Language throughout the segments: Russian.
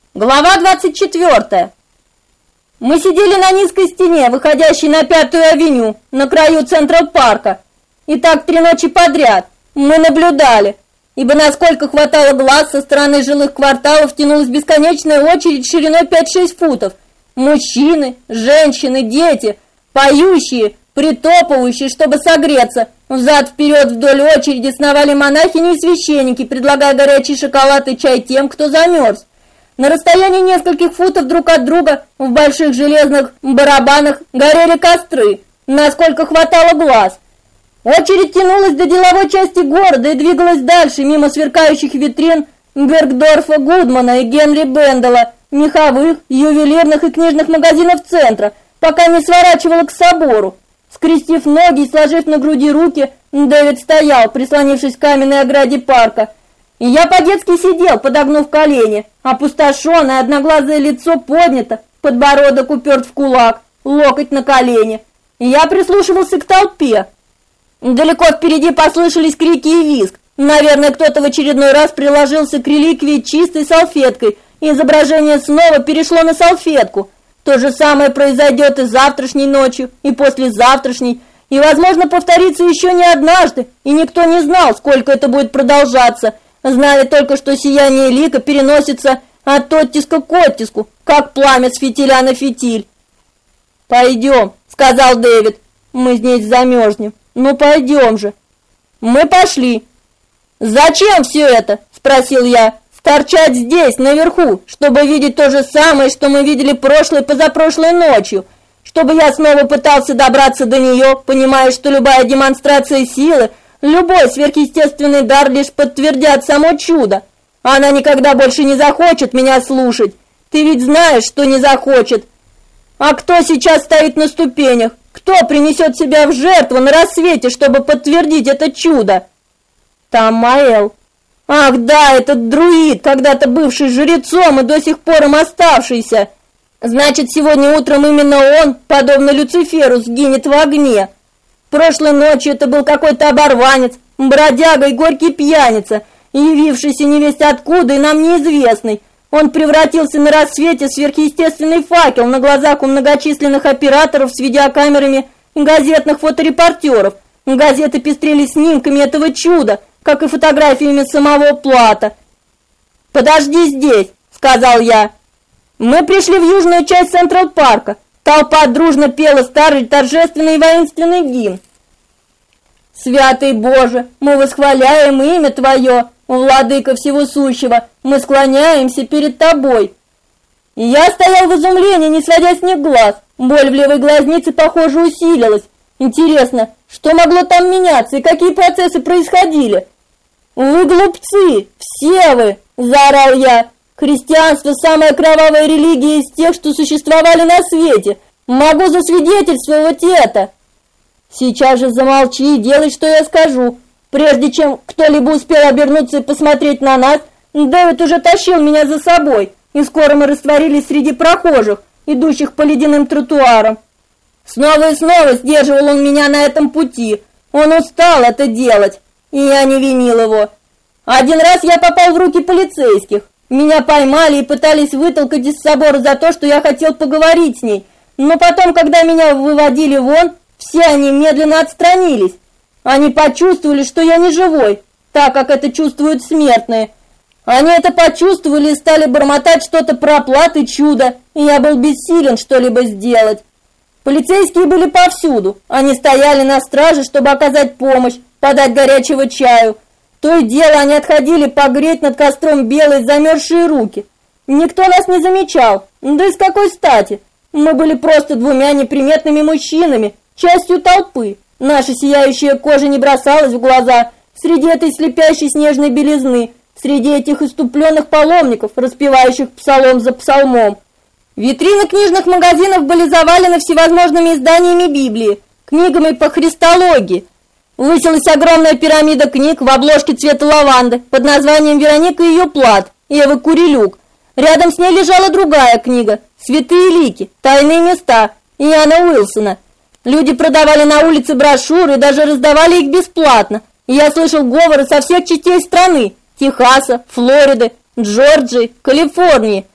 Глава 24. Мы сидели на низкой стене, выходящей на 5-ю авеню, на краю Централ-парка. И так 3 ночи подряд мы наблюдали, ибо насколько хватало глаз, со стороны жилых кварталов тянулась бесконечная очередь шириной 5-6 футов. Мужчины, женщины, дети, поющие, притопывающие, чтобы согреться. Взад-вперед вдоль очереди сновали монахини и священники, предлагая горячий шоколад и чай тем, кто замерз. На расстоянии нескольких футов друг от друга в больших железных барабанах горели костры, насколько хватало глаз. Очередь тянулась до деловой части города и двигалась дальше, мимо сверкающих витрин Бергдорфа Гудмана и Генри Бендела, меховых, ювелирных и книжных магазинов центра, пока не сворачивала к собору. Скрестив ноги и сложив на груди руки, Дэвид стоял, прислонившись к каменной ограде парка. И я по-детски сидел, подогнув колени, опустошенное одноглазое лицо поднято, подбородок уперт в кулак, локоть на колени. И я прислушивался к толпе. Далеко впереди послышались крики и визг. Наверное, кто-то в очередной раз приложился к реликвии чистой салфеткой, и изображение снова перешло на салфетку. То же самое произойдет и завтрашней ночью, и послезавтрашней, и, возможно, повторится еще не однажды, и никто не знал, сколько это будет продолжаться. Знали только, что сияние лика переносится от оттиска к оттиску, как пламя с фитиля на фитиль. «Пойдем», — сказал Дэвид, — «мы здесь замерзнем». «Ну, пойдем же». Мы пошли. «Зачем все это?» — спросил я. «Торчать здесь, наверху, чтобы видеть то же самое, что мы видели прошлой и позапрошлой ночью, чтобы я снова пытался добраться до нее, понимая, что любая демонстрация силы, любой сверхъестественный дар лишь подтвердят само чудо. Она никогда больше не захочет меня слушать. Ты ведь знаешь, что не захочет. А кто сейчас стоит на ступенях? Кто принесет себя в жертву на рассвете, чтобы подтвердить это чудо?» «Тамаэл». «Ах да, этот друид, когда-то бывший жрецом и до сих пор им оставшийся. Значит, сегодня утром именно он, подобно Люциферу, сгинет в огне. Прошлой ночью это был какой-то оборванец, бродяга и горький пьяница, явившийся невесть откуда и нам неизвестный. Он превратился на рассвете в сверхъестественный факел на глазах у многочисленных операторов с видеокамерами и газетных фоторепортеров. Газеты пестрели снимками этого чуда, как и фотографиями самого Плата. «Подожди здесь», — сказал я. Мы пришли в южную часть Централ-парка. Толпа дружно пела старый торжественный и воинственный гимн. «Святый Боже, мы восхваляем имя Твое, Владыка Всего Сущего, мы склоняемся перед Тобой». И я стоял в изумлении, не сводя с них глаз. Боль в левой глазнице, похоже, усилилась. Интересно, что могло там меняться и какие процессы происходили? «Вы глупцы, все вы!» – заорал я. «Христианство – самая кровавая религия из тех, что существовали на свете. Могу засвидетельствовать это!» «Сейчас же замолчи и делай, что я скажу». Прежде чем кто-либо успел обернуться и посмотреть на нас, Дэвид уже тащил меня за собой, и скоро мы растворились среди прохожих, идущих по ледяным тротуарам. Снова и снова сдерживал он меня на этом пути. Он устал это делать, и я не винил его. Один раз я попал в руки полицейских. Меня поймали и пытались вытолкать из собора за то, что я хотел поговорить с ней. Но потом, когда меня выводили вон, все они медленно отстранились. Они почувствовали, что я не живой, так как это чувствуют смертные. Они это почувствовали и стали бормотать что-то про оплаты чуда, и я был бессилен что-либо сделать. Полицейские были повсюду. Они стояли на страже, чтобы оказать помощь, подать горячего чаю. То и дело они отходили погреть над костром белые замерзшие руки. Никто нас не замечал. Да и с какой стати? Мы были просто 2 неприметными мужчинами, частью толпы. Наша сияющая кожа не бросалась в глаза среди этой слепящей снежной белизны, среди этих иступленных паломников, распевающих псалом за псалмом. Витрины книжных магазинов были завалены всевозможными изданиями Библии, книгами по христологии. Высилась огромная пирамида книг в обложке цвета лаванды под названием «Вероника и ее плат» Евы Курилюк. Рядом с ней лежала другая книга «Святые лики. Тайные места» Иоанна Уилсона. Люди продавали на улице брошюры и даже раздавали их бесплатно. И я слышал говоры со всех частей страны – Техаса, Флориды, Джорджии, Калифорнии.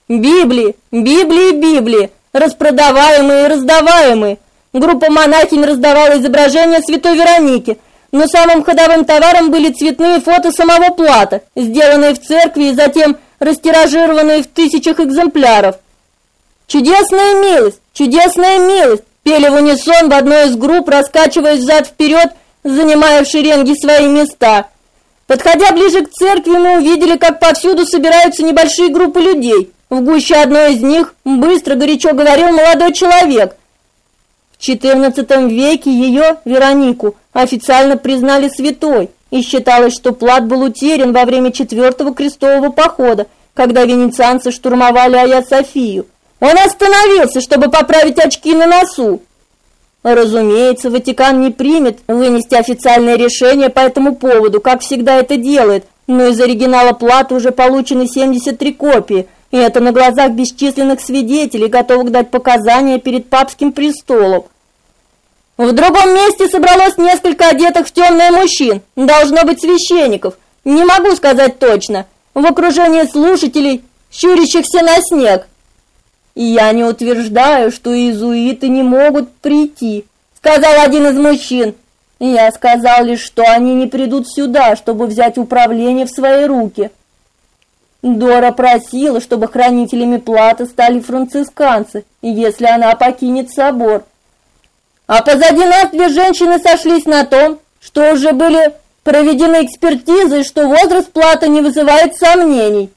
Библии, Библии, Библии, распродаваемые и раздаваемые. Группа монахинь раздавала изображения святой Вероники, но самым ходовым товаром были цветные фото самого Плата, сделанные в церкви и затем растиражированные в тысячах экземпляров. «Чудесная милость! Чудесная милость!» пели в унисон в одной из групп, раскачиваясь взад-вперед, занимая в шеренге свои места. Подходя ближе к церкви, мы увидели, как повсюду собираются небольшие группы людей. В гуще одной из них быстро, горячо говорил молодой человек. В XIV веке ее, Веронику, официально признали святой, и считалось, что Плат был утерян во время 4-го крестового похода, когда венецианцы штурмовали Айя-Софию. Он остановился, чтобы поправить очки на носу. Разумеется, Ватикан не примет вынести официальное решение по этому поводу, как всегда это делает, но из оригинала Плата уже получены 73 копии, и это на глазах бесчисленных свидетелей, готовых дать показания перед папским престолом. В другом месте собралось несколько одетых в темное мужчин, должно быть священников, не могу сказать точно, в окружении слушателей, щурящихся на снег. «Я не утверждаю, что иезуиты не могут прийти», — сказал один из мужчин. «Я сказал лишь, что они не придут сюда, чтобы взять управление в свои руки». Дора просила, чтобы хранителями Плата стали францисканцы, если она покинет собор. А позади нас две женщины сошлись на том, что уже были проведены экспертизы, и что возраст Плата не вызывает сомнений.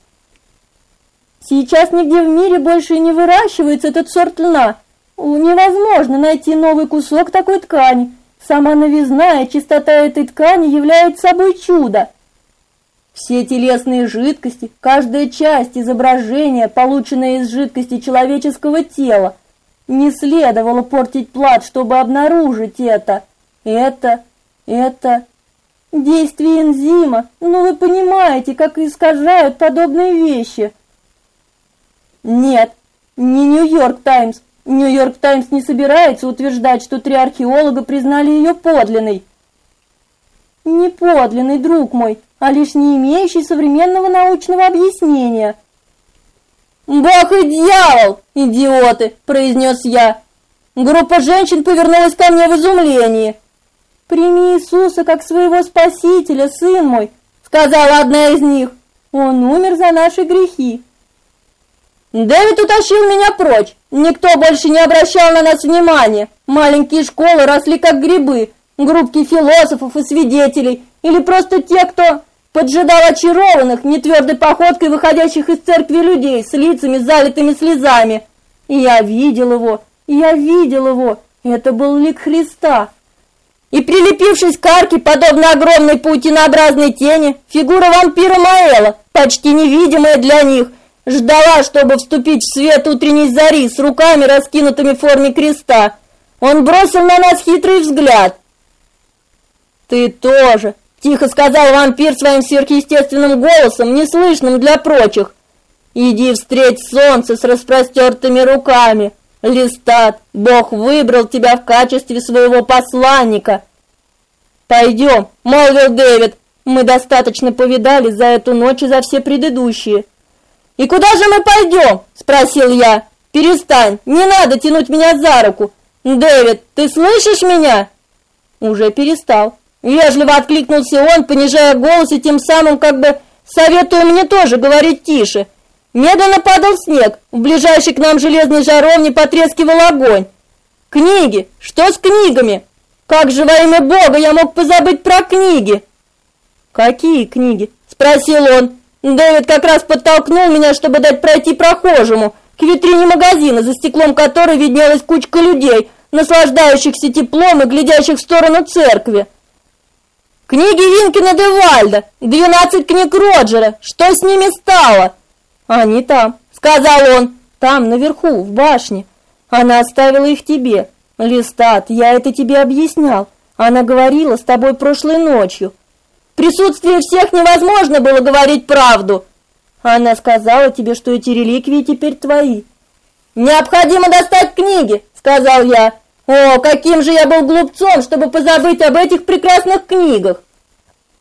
Сейчас нигде в мире больше не выращивается этот сорт льна. Невозможно найти новый кусок такой ткани. Сама новизна и чистота этой ткани является собой чудо. Все телесные жидкости, каждая часть изображения, полученная из жидкости человеческого тела, не следовало портить Плат, чтобы обнаружить это. Это действие энзима. Ну вы понимаете, как искажают подобные вещи. Нет, не Нью-Йорк Таймс. Нью-Йорк Таймс не собирается утверждать, что 3 археолога признали ее подлинной. Не подлинный, друг мой, а лишь не имеющий современного научного объяснения. «Бог и дьявол, идиоты!» – произнес я. Группа женщин повернулась ко мне в изумлении. «Прими Иисуса как своего Спасителя, сын мой», – сказала одна из них. «Он умер за наши грехи». Дэвид утащил меня прочь. Никто больше не обращал на нас внимания. Маленькие школы росли как грибы, группки философов и свидетелей, или просто те, кто поджидал очарованных, нетвердой походкой выходящих из церкви людей с лицами, залитыми слезами. И я видел его, это был лик Христа. И прилепившись к арке, подобно огромной паутинообразной тени, фигура вампира Маэла, почти невидимая для них, ждала, чтобы вступить в свет утренней зари с руками, раскинутыми в форме креста. Он бросил на нас хитрый взгляд. «Ты тоже», — тихо сказал вампир своим сверхъестественным голосом, неслышным для прочих. «Иди встреть солнце с распростертыми руками. Листат, Бог выбрал тебя в качестве своего посланника». «Пойдем», — молвил Дэвид, — «мы достаточно повидали за эту ночь и за все предыдущие». «И куда же мы пойдем?» – спросил я. «Перестань, не надо тянуть меня за руку. Дэвид, ты слышишь меня?» «Уже перестал». Вежливо откликнулся он, понижая голос и тем самым как бы советуя мне тоже говорить тише. Медленно падал снег, в ближайшей к нам железной жаровне потрескивал огонь. «Книги! Что с книгами? Как же во имя Бога я мог позабыть про книги?» «Какие книги?» – спросил он. Дэвид как раз подтолкнул меня, чтобы дать пройти прохожему, к витрине магазина, за стеклом которой виднелась кучка людей, наслаждающихся теплом и глядящих в сторону церкви. «Книги Винкина де Вальда, 12 книг Роджера, что с ними стало?» «Они там», — сказал он, — «там, наверху, в башне. Она оставила их тебе. Листат, я это тебе объяснял. Она говорила с тобой прошлой ночью. В присутствии всех невозможно было говорить правду. Она сказала тебе, что эти реликвии теперь твои». «Необходимо достать книги», — сказал я. «О, каким же я был глупцом, чтобы позабыть об этих прекрасных книгах!»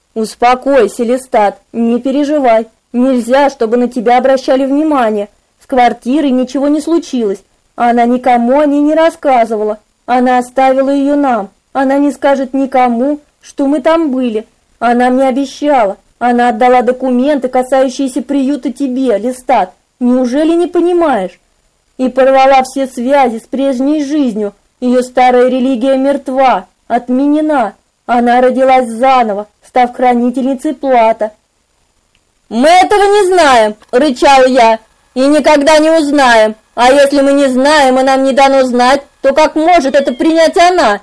«Успокойся, Листат, не переживай. Нельзя, чтобы на тебя обращали внимание. В квартирой ничего не случилось. Она никому о ней не рассказывала. Она оставила ее нам. Она не скажет никому, что мы там были. Она мне обещала. Она отдала документы, касающиеся приюта тебе, Листат. Неужели не понимаешь? И порвала все связи с прежней жизнью. Ее старая религия мертва, отменена. Она родилась заново, став хранительницей плата. «Мы этого не знаем», — рычал я, — «и никогда не узнаем. А если мы не знаем, и нам не дано знать, то как может это принять она?»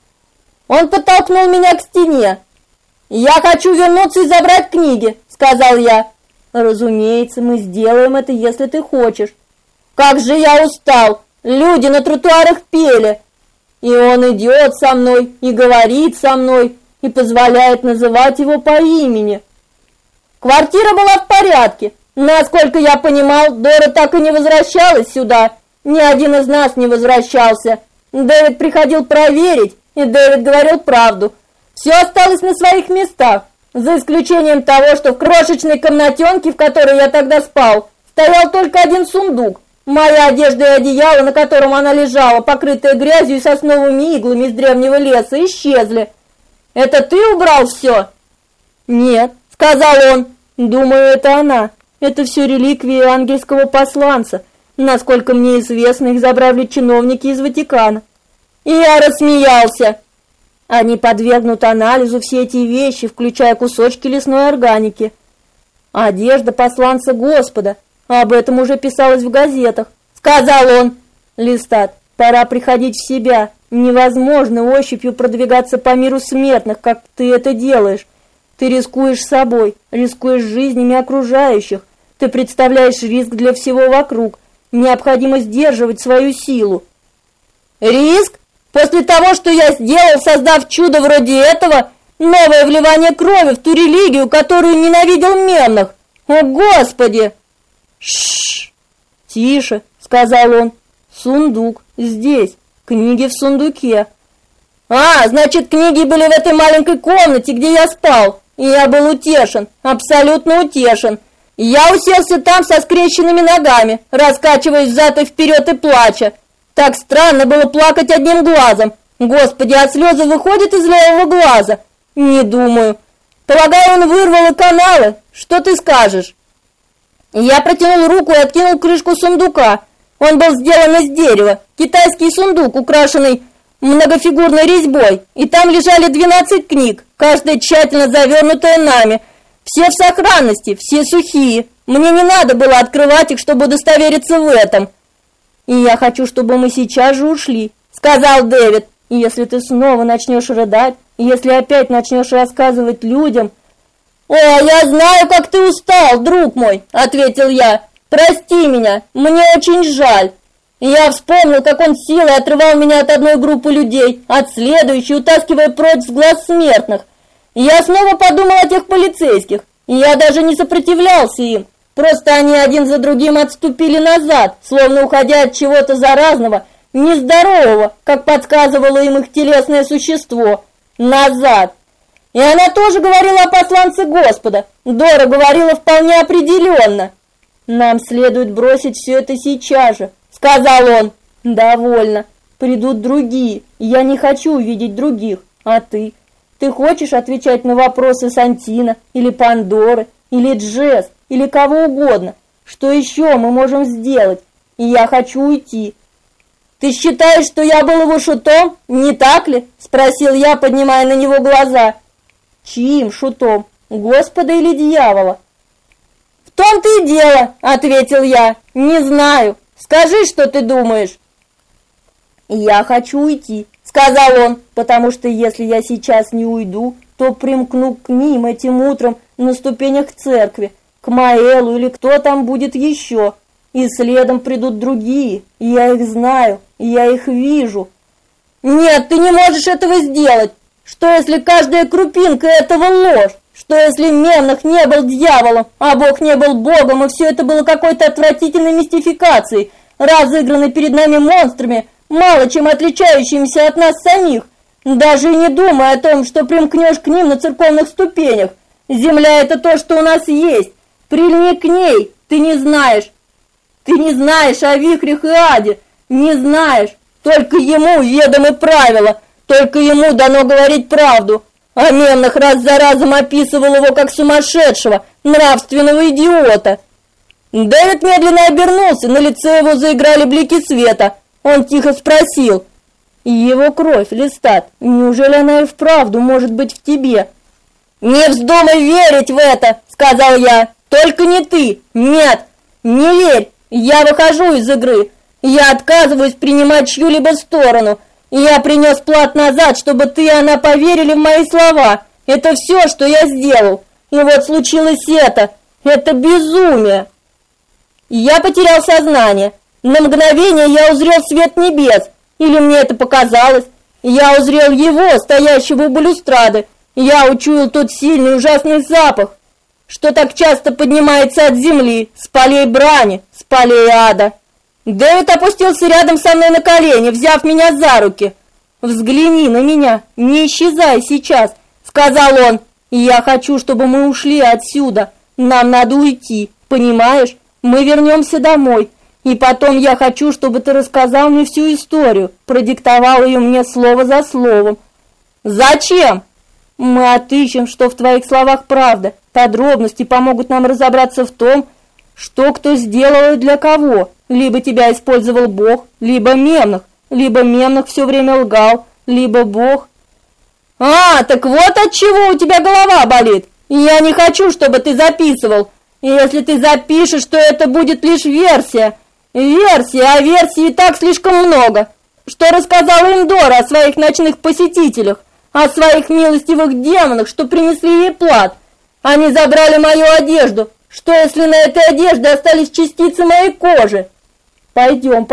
Он подтолкнул меня к стене. «Я хочу вернуться и забрать книги», — сказал я. «Разумеется, мы сделаем это, если ты хочешь». «Как же я устал! Люди на тротуарах пели!» И он идет со мной, и говорит со мной, и позволяет называть его по имени. Квартира была в порядке. Насколько я понимал, Дора так и не возвращалась сюда. Ни один из нас не возвращался. Дэвид приходил проверить, и Дэвид говорил правду. Все осталось на своих местах, за исключением того, что в крошечной комнатенке, в которой я тогда спал, стоял только один сундук. Моя одежда и одеяло, на котором она лежала, покрытая грязью и сосновыми иглами из древнего леса, исчезли. «Это ты убрал все?» «Нет», — сказал он. «Думаю, это она. Это все реликвии ангельского посланца. Насколько мне известно, их забрали чиновники из Ватикана». И я рассмеялся. Они подвергнут анализу все эти вещи, включая кусочки лесной органики. Одежда посланца Господа. Об этом уже писалось в газетах. Сказал он. Листат, пора приходить в себя. Невозможно ощупью продвигаться по миру смертных, как ты это делаешь. Ты рискуешь собой, рискуешь жизнями окружающих. Ты представляешь риск для всего вокруг. Необходимо сдерживать свою силу. Риск? После того, что я сделал, создав чудо вроде этого, новое вливание крови в ту религию, которую ненавидел Меннах. О, Господи! Шш! Тише, сказал он. Сундук здесь, книги в сундуке. А, значит, книги были в этой маленькой комнате, где я спал. И я был утешен, абсолютно утешен. Я уселся там со скрещенными ногами, раскачиваясь взад и вперед и плача. Так странно было плакать одним глазом. Господи, а слезы выходят из левого глаза? Не думаю. Полагаю, он вырвал каналы. Что ты скажешь? Я протянул руку и откинул крышку сундука. Он был сделан из дерева. Китайский сундук, украшенный многофигурной резьбой. И там лежали 12 книг, каждая тщательно завернутая нами. Все в сохранности, все сухие. Мне не надо было открывать их, чтобы удостовериться в этом. «И я хочу, чтобы мы сейчас же ушли», — сказал Дэвид. «И если ты снова начнешь рыдать, и если опять начнешь рассказывать людям...» «О, я знаю, как ты устал, друг мой», — ответил я. «Прости меня, мне очень жаль». Я вспомнил, как он силой отрывал меня от одной группы людей, от следующей, утаскивая прочь с глаз смертных. Я снова подумал о тех полицейских, и я даже не сопротивлялся им. Просто они один за другим отступили назад, словно уходя от чего-то заразного, нездорового, как подсказывало им их телесное существо. Назад. И она тоже говорила о посланце Господа. Дора говорила вполне определенно. «Нам следует бросить все это сейчас же», — сказал он. «Довольно. Придут другие. Я не хочу увидеть других. А ты? Ты хочешь отвечать на вопросы Сантина или Пандоры или Джесс? Или кого угодно. Что еще мы можем сделать? И я хочу уйти». «Ты считаешь, что я был его шутом, не так ли?» — спросил я, поднимая на него глаза. «Чьим шутом? Господа или дьявола?» «В том-то и дело», — ответил я. «Не знаю. Скажи, что ты думаешь». «Я хочу уйти», — сказал он, «потому что если я сейчас не уйду, то примкну к ним этим утром на ступенях церкви, к Маэлу или кто там будет еще, и следом придут другие, и я их знаю, и я их вижу». «Нет, ты не можешь этого сделать. Что если каждая крупинка этого ложь? Что если Меннах не был дьяволом, а Бог не был Богом, и все это было какой-то отвратительной мистификацией, разыгранной перед нами монстрами, мало чем отличающимися от нас самих, даже и не думая о том, что примкнешь к ним на церковных ступенях? Земля — это то, что у нас есть. Прильни к ней, ты не знаешь». Ты не знаешь о вихрях и аде, не знаешь. Только ему ведомы правила, только ему дано говорить правду. А Мемнах раз за разом описывал его как сумасшедшего, нравственного идиота. Дэвид медленно обернулся, на лице его заиграли блики света. Он тихо спросил: «Его кровь, Листат, неужели она и вправду может быть в тебе?» «Не вздумай верить в это!» — сказал я. «Только не ты! Нет! Не верь! Я выхожу из игры! Я отказываюсь принимать чью-либо сторону! Я принес плат назад, чтобы ты и она поверили в мои слова! Это все, что я сделал! И вот случилось это! Это безумие!» Я потерял сознание. На мгновение я узрел свет небес. Или мне это показалось? Я узрел его, стоящего у балюстрады. Я учуял тот сильный ужасный запах, что так часто поднимается от земли, с полей брани, с полей ада. Дэвид опустился рядом со мной на колени, взяв меня за руки. «Взгляни на меня, не исчезай сейчас», — сказал он. «Я хочу, чтобы мы ушли отсюда. Нам надо уйти, понимаешь? Мы вернемся домой. И потом я хочу, чтобы ты рассказал мне всю историю, продиктовал ее мне слово за словом». «Зачем?» «Мы отыщем, что в твоих словах правда. Подробности помогут нам разобраться в том, что кто сделал и для кого. Либо тебя использовал Бог, либо Мемнах все время лгал, либо Бог». «А, так вот от чего у тебя голова болит. Я не хочу, чтобы ты записывал. Если ты запишешь, то это будет лишь версия. А версий и так слишком много. Что рассказала Эндора о своих ночных посетителях, о своих милостивых демонах, что принесли ей плат. Они забрали мою одежду. Что, если на этой одежде остались частицы моей кожи? Пойдем,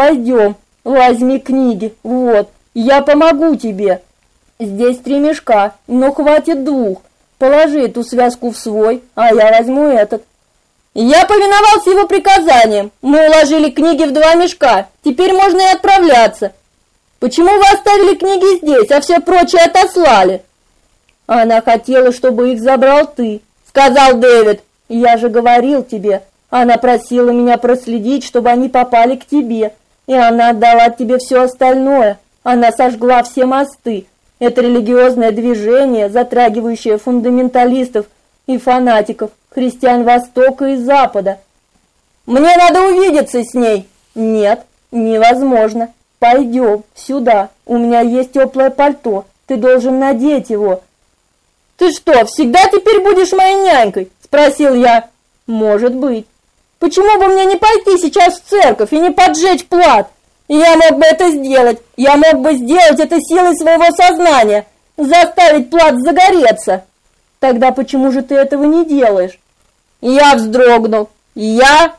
возьми книги, вот, я помогу тебе. Здесь 3 мешка, но хватит 2. Положи эту связку в свой, а я возьму этот». Я повиновался его приказаниям. Мы уложили книги в 2 мешка. Теперь можно и отправляться. «Почему вы оставили книги здесь, а все прочее отослали?» «Она хотела, чтобы их забрал ты», — сказал Дэвид. «Я же говорил тебе. Она просила меня проследить, чтобы они попали к тебе. И она отдала тебе все остальное. Она сожгла все мосты. Это религиозное движение, затрагивающее фундаменталистов и фанатиков, христиан Востока и Запада. Мне надо увидеться с ней». «Нет, невозможно. Пойдем сюда. У меня есть теплое пальто. Ты должен надеть его». «Ты что, всегда теперь будешь моей нянькой?» — спросил я. «Может быть. Почему бы мне не пойти сейчас в церковь и не поджечь плат? Я мог бы это сделать. Я мог бы сделать это силой своего сознания, заставить плат загореться». «Тогда почему же ты этого не делаешь?» Я вздрогнул. Я?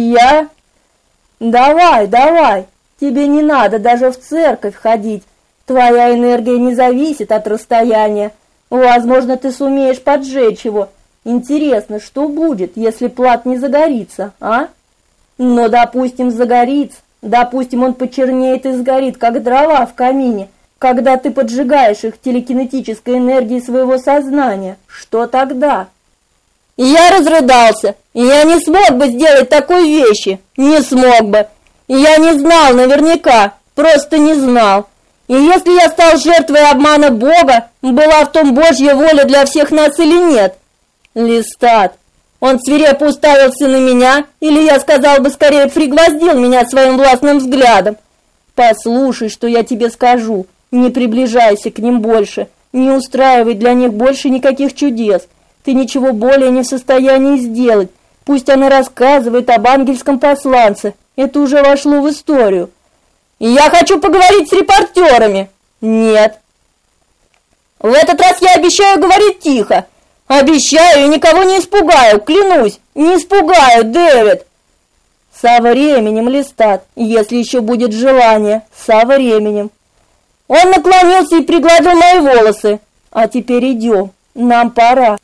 Давай. Тебе не надо даже в церковь ходить. Твоя энергия не зависит от расстояния. Возможно, ты сумеешь поджечь его. Интересно, что будет, если плат не загорится, а? Но, допустим, загорится. Допустим, он почернеет и сгорит, как дрова в камине, когда ты поджигаешь их телекинетической энергией своего сознания. Что тогда? И я разрыдался. И я не смог бы сделать такой вещи. Не смог бы. И я не знал наверняка. Просто не знал. И если я стал жертвой обмана Бога, была в том Божья воля для всех нас или нет? Листат. Он свирепо уставился на меня, или я сказал бы скорее пригвоздил меня своим властным взглядом. Послушай, что я тебе скажу. Не приближайся к ним больше. Не устраивай для них больше никаких чудес. Ты ничего более не в состоянии сделать. Пусть она рассказывает об ангельском посланце. Это уже вошло в историю. И я хочу поговорить с репортерами. Нет. В этот раз я обещаю говорить тихо. Обещаю и никого не испугаю, клянусь. Не испугаю, Дэвид. Со временем, Листат, если еще будет желание. Со временем. Он наклонился и пригладил мои волосы. А теперь идем. Нам пора.